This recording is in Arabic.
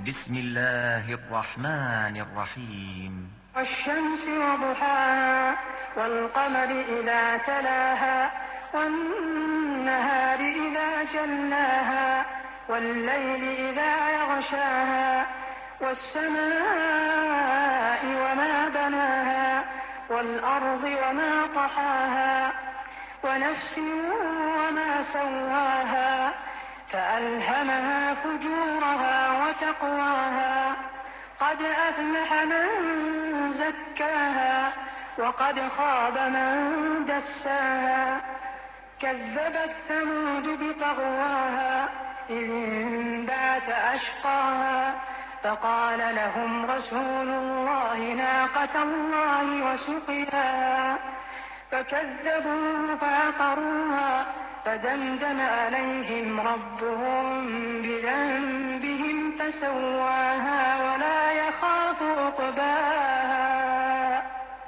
بسم الله الرحمن الرحيم. والشمس وضحاها والقمر إذا تلاها والنهار إذا جلاها والليل إذا يغشاها والسماء وما بناها والأرض وما طحاها ونفس وما سواها فألهمها فجورها وتقواها قد أفلح من زكاها وقد خاب من دساها كذبت ثمود بطغواها إذ انبعث أشقاها فقال لهم رسول الله ناقة الله وسقياها فكذبوه فعقروها فدمدم عليهم ربهم بذنبهم فسواها ولا يخاف عقباها.